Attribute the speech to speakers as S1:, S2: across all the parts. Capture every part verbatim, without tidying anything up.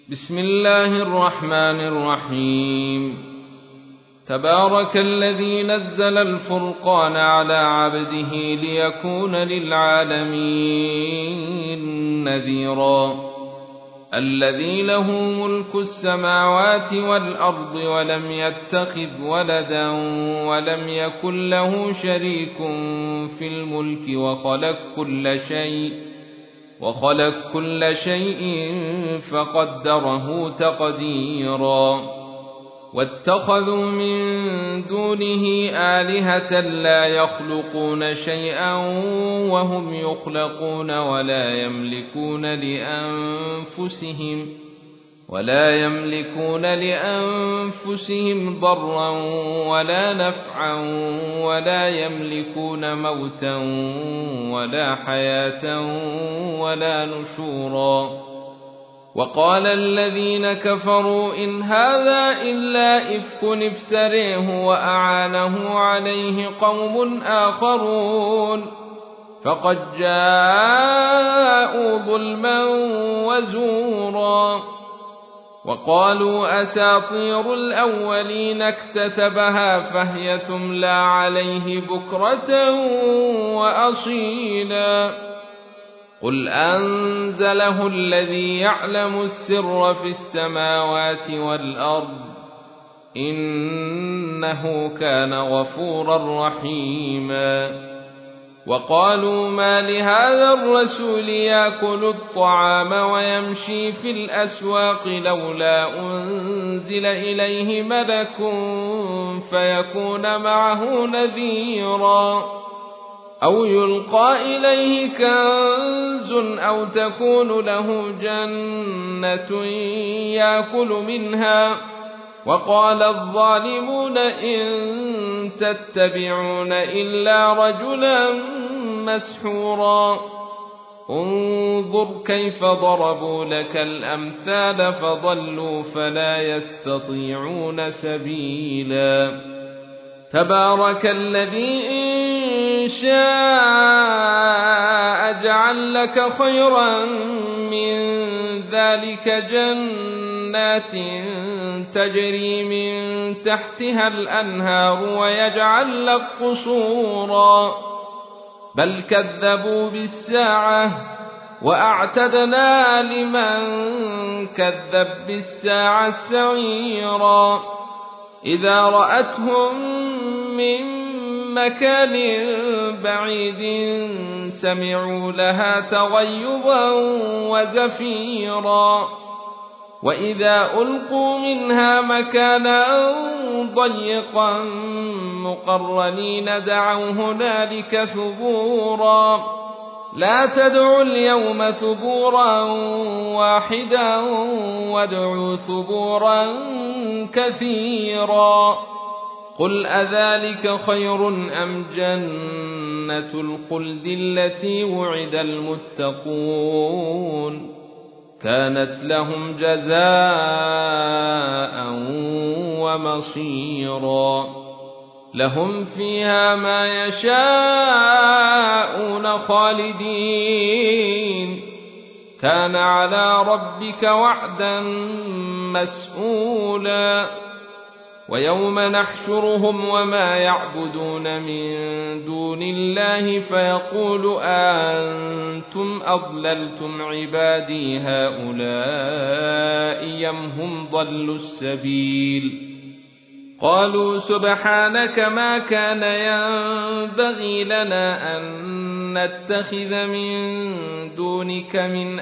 S1: بسم الله الرحمن الرحيم تبارك الذي نزل الفرقان على عبده ليكون للعالمين نذيرا الذي له ملك السماوات والأرض ولم يتخذ ولدا ولم يكن له شريك في الملك وخلق كل شيء وخلق كل شيء فقدره تقديرا واتخذوا من دونه آلهة لا يخلقون شيئا وهم يخلقون ولا يملكون لأنفسهم ولا يملكون لأنفسهم ضرا ولا نفعا ولا يملكون موتا ولا حياة ولا نشورا وقال الذين كفروا إن هذا إلا إفك افتريه وأعانه عليه قوم آخرون فقد جاءوا ظلما وزورا وقالوا أساطير الأولين اكتتبها فهي تملى عليه بكرة وأصيلا قل أنزله الذي يعلم السر في السماوات والأرض إنه كان غفورا رحيما وقالوا ما لهذا الرسول يأكل الطعام ويمشي في الأسواق لولا أنزل إليه ملك فيكون معه نذيرا أو يلقى إليه كنز أو تكون له جنة يأكل منها وقال الظالمون إن تتبعون إلا رجلا مسحورا انظر كيف ضربوا لك الأمثال فضلوا فلا يستطيعون سبيلا تبارك الذي إن شاء جعل لك خيرا من ذلك جنات تجري من تحتها الأنهار ويجعل لك قصورا بل كذبوا بالساعة وأعتدنا لمن كذب بالساعة سعيرا إذا رأتهم من مكان بعيد سمعوا لها تغيظا وزفيرا وإذا ألقوا منها مكانا ضيقا مقرنين دعوا هنالك ثبورا لا تدعوا اليوم ثبورا واحدا وادعوا ثبورا كثيرا قل أذلك خير أم جنة الخلد التي وعد المتقون كانت لهم جزاء ومصيرا لهم فيها ما يشاءون خالدين كان على ربك وعدا مسئولا ويوم نحشرهم وما يعبدون من دون الله فيقول أنتم أضللتم عبادي هؤلاء أم هم ضلوا السبيل قالوا سبحانك ما كان ينبغي لنا أن نتخذ من دونك من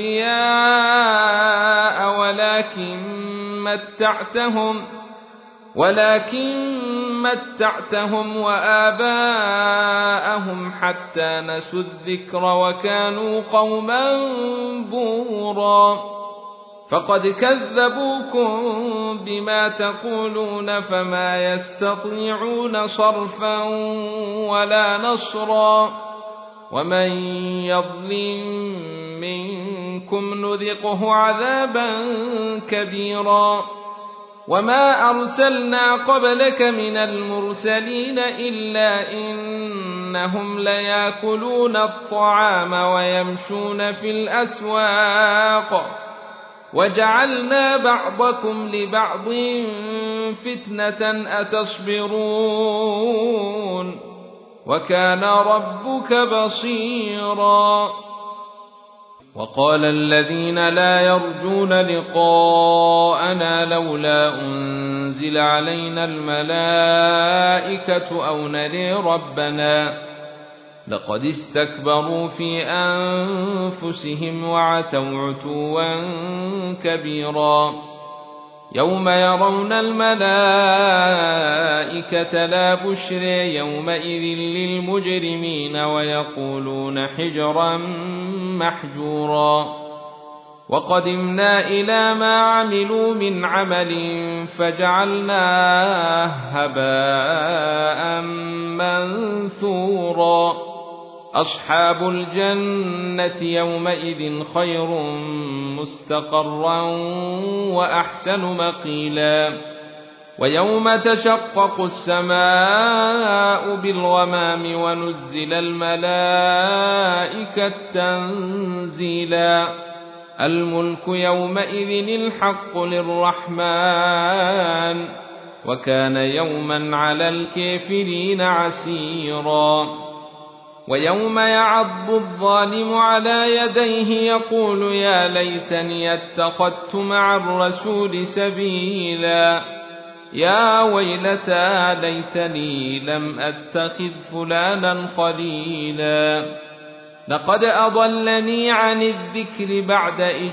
S1: أولياء ولكن متعتهم ولكن متعتهم وآباءهم حتى نسوا الذكر وكانوا قوما بورا فقد كذبوكم بما تقولون فما يستطيعون صرفا ولا نصرا ومن يظلم منكم نذقه عذابا كبيرا وما أرسلنا قبلك من المرسلين إلا إنهم ليأكلون الطعام ويمشون في الأسواق وجعلنا بعضكم لبعض فتنة أتصبرون وكان ربك بصيرا وقال الذين لا يرجون لقاءنا لولا أنزل علينا الملائكة أو نري ربنا لقد استكبروا في أنفسهم وعتوا عتوا كبيرا يوم يرون الملائكة لا بشر يومئذ للمجرمين ويقولون حجرا محجورا وقدمنا إلى ما عملوا من عمل فجعلناه هباء منثورا أصحاب الجنة يومئذ خير مستقرا وأحسن مقيلا ويوم تشقق السماء بالغمام ونزل الملائكة تنزيلا الملك يومئذ الحق للرحمن وكان يوما على الكافرين عسيرا ويوم يعض الظالم على يديه يقول يا ليتني اتخذت مع الرسول سبيلا يا ويلتى ليتني لم أتخذ فلانا خليلا لقد أضلني عن الذكر بعد إذ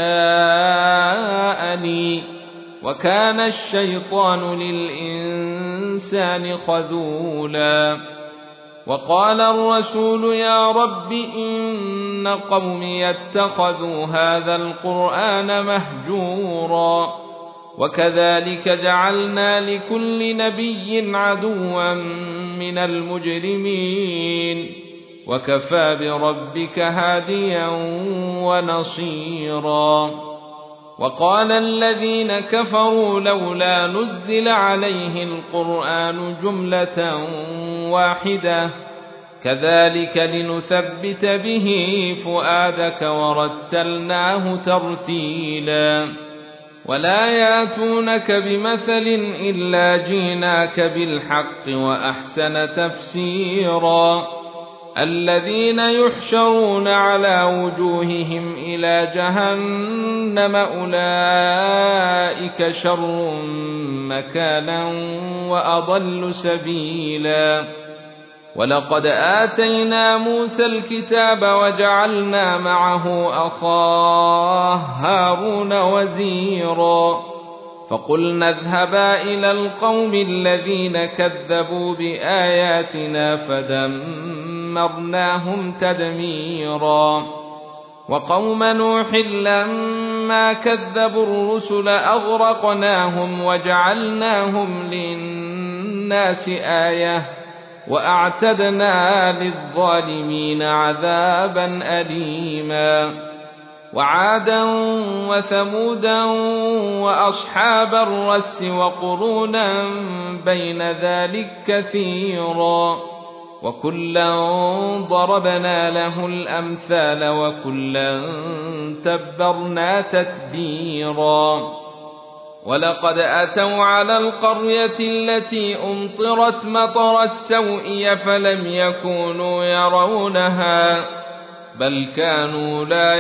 S1: جاءني وكان الشيطان للإنسان خذولا وقال الرسول يا رب إن قومي اتخذوا هذا القرآن مهجورا وكذلك جعلنا لكل نبي عدوا من المجرمين وكفى بربك هاديا ونصيرا وقال الذين كفروا لولا نزل عليه القرآن جملة واحدة كذلك لنثبت به فؤادك ورتلناه ترتيلا ولا ياتونك بمثل إلا جيناك بالحق وأحسن تفسيرا الذين يحشرون على وجوههم إلى جهنم أولئك شر مكانا وأضل سبيلا ولقد آتينا موسى الكتاب وجعلنا معه أخاه هارون وزيرا فقلنا اذهبا إلى القوم الذين كذبوا بآياتنا فدمرناهم تدميرا وقوم نوح لما كذبوا الرسل أغرقناهم وجعلناهم للناس آية وأعتدنا للظالمين عذابا أليما وعادا وثمودا وأصحاب الرس وقرونا بين ذلك كثيرا وكلا ضربنا له الأمثال وكلا تبرنا تتبيرا ولقد أتوا على القرية التي أمطرت مطر السوء فلم يكونوا يرونها بل كانوا لا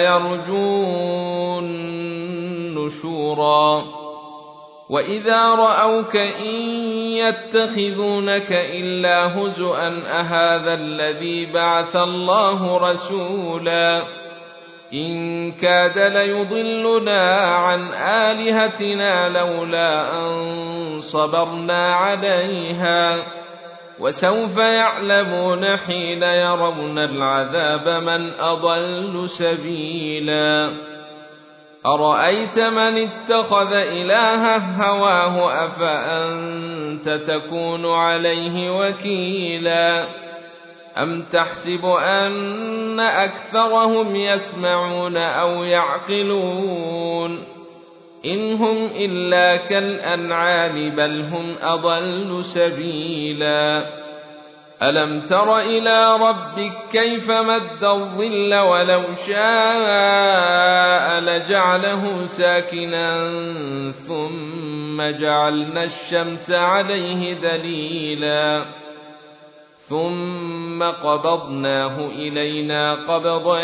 S1: يرجون نشورا وإذا رأوك إن يتخذونك إلا هزؤا أهذا الذي بعث الله رسولا إن كاد ليضلنا عن آلهتنا لولا أن صبرنا عليها وسوف يعلمون حين يرون العذاب من أضل سبيلا أرأيت من اتخذ إلهه هواه أفأنت تكون عليه وكيلا أم تحسب أن أكثرهم يسمعون أو يعقلون إن هم إلا كالأنعام بل هم أضل سبيلا ألم تر إلى ربك كيف مد الظل ولو شاء لجعله ساكنا ثم جعلنا الشمس عليه دليلا ثم قبضناه إلينا قبضا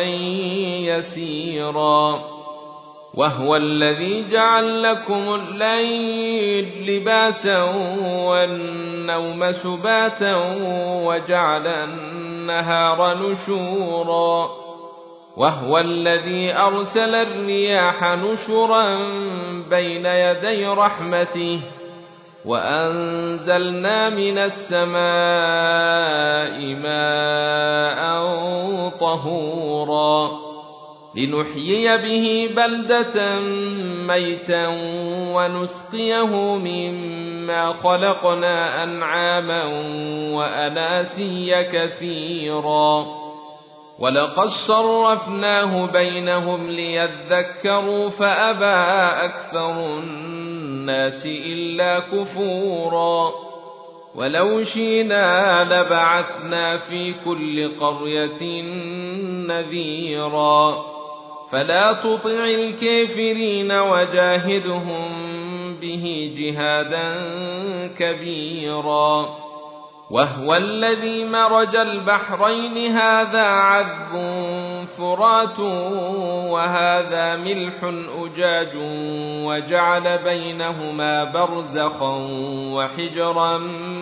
S1: يسيرا وهو الذي جعل لكم الليل لباسا والنوم سباتا وجعل النهار نشورا وهو الذي أرسل الرياح نشرا بين يدي رحمته وأنزلنا من السماء ماء طهورا لنحيي به بلدة ميتا ونسقيه مما خلقنا أنعاما وأناسيا كثيرا ولقد صرفناه بينهم ليذكروا فأبى أكثر الناس إلا كفورا ولو شئنا لبعثنا في كل قرية نذيرا فلا تطع الكافرين وجاهدهم به جهادا كبيرا وهو الذي مرج البحرين هذا عذب فرات وهذا ملح أجاج وجعل بينهما برزخا وحجرا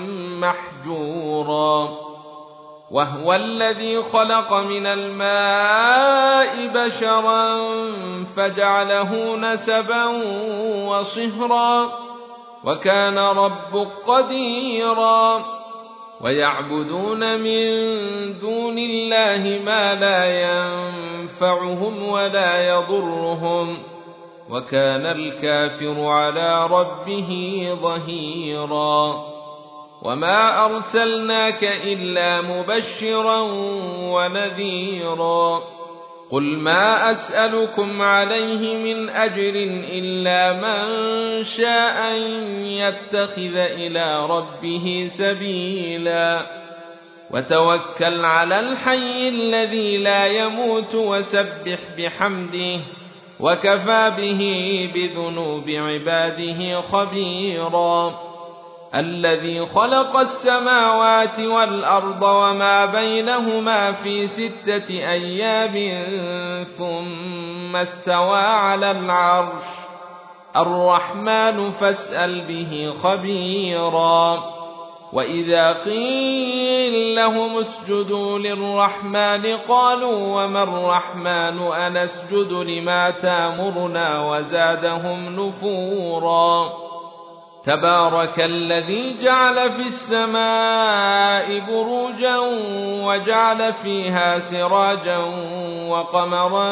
S1: محجورا وهو الذي خلق من الماء بشرا فجعله نسبا وصهرا وكان ربك قديرا ويعبدون من دون الله ما لا ينفعهم ولا يضرهم وكان الكافر على ربه ظهيرا وما أرسلناك إلا مبشرا ونذيرا قل ما أسألكم عليه من أجر إلا من شاء أن يتخذ إلى ربه سبيلا وتوكل على الحي الذي لا يموت وسبح بحمده وكفى به بذنوب عباده خبيرا الذي خلق السماوات والأرض وما بينهما في ستة أيام ثم استوى على العرش الرحمن فاسأل به خبيرا وإذا قيل لهم اسجدوا للرحمن قالوا وما الرحمن أنسجد لما تامرنا وزادهم نفورا تبارك الذي جعل في السماء بروجا وجعل فيها سراجا وقمرا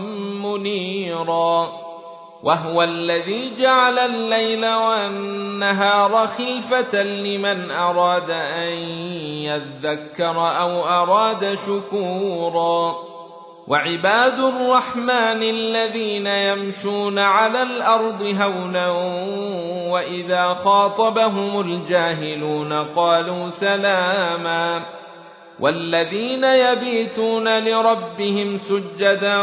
S1: منيرا وهو الذي جعل الليل والنهار خلفة لمن أراد أن يذكر أو أراد شكورا وعباد الرحمن الذين يمشون على الأرض هونا وإذا خاطبهم الجاهلون قالوا سلاما والذين يبيتون لربهم سجدا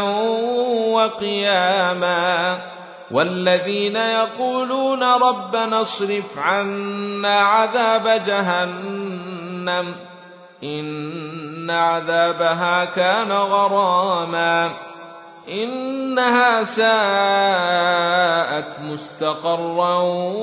S1: وقياما والذين يقولون ربنا اصرف عنا عذاب جهنم إن عذابها كان غراما إنها ساءت مستقرا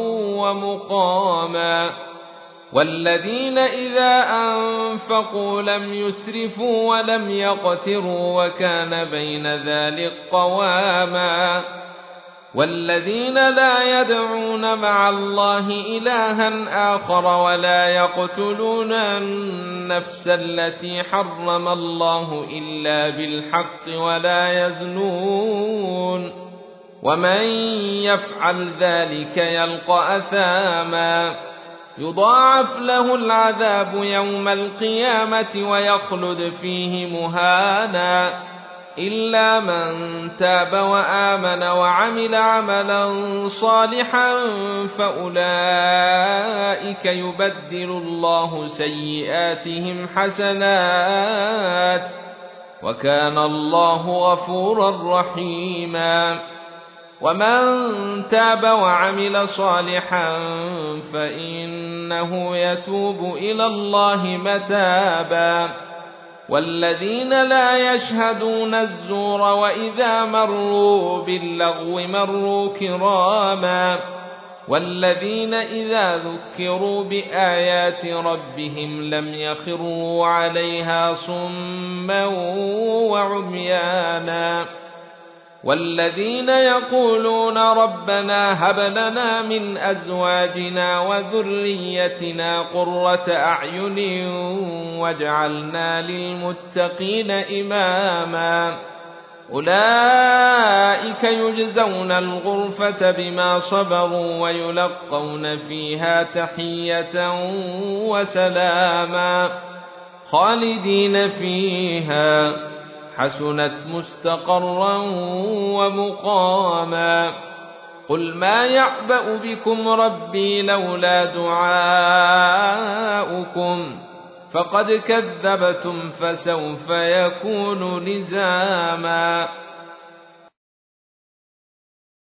S1: ومقاما والذين إذا أنفقوا لم يسرفوا ولم يقتروا وكان بين ذلك قواما والذين لا يدعون مع الله إلها آخر ولا يقتلون النفس التي حرم الله إلا بالحق ولا يزنون ومن يفعل ذلك يلقى أثاما يضاعف له العذاب يوم القيامة ويخلد فيه مهانا إلا من تاب وآمن وعمل عملا صالحا فأولئك يبدل الله سيئاتهم حسنات وكان الله غفورا رحيما. ومن تاب وعمل صالحا فإنه يتوب إلى الله متابا. والذين لا يشهدون الزور وإذا مروا باللغو مروا كراما. والذين إذا ذكروا بآيات ربهم لم يخروا عليها صما وعميانا. والذين يقولون ربنا هب لنا من أزواجنا وذريتنا قرة أعين واجعلنا للمتقين إماما. أولئك يجزون الغرفة بما صبروا ويلقون فيها تحية وسلاما خالدين فيها حسنت مستقرا ومقاما. قل ما يعبأ بكم ربي لولا دعاؤكم فقد كذبتم فسوف يكون لزاما.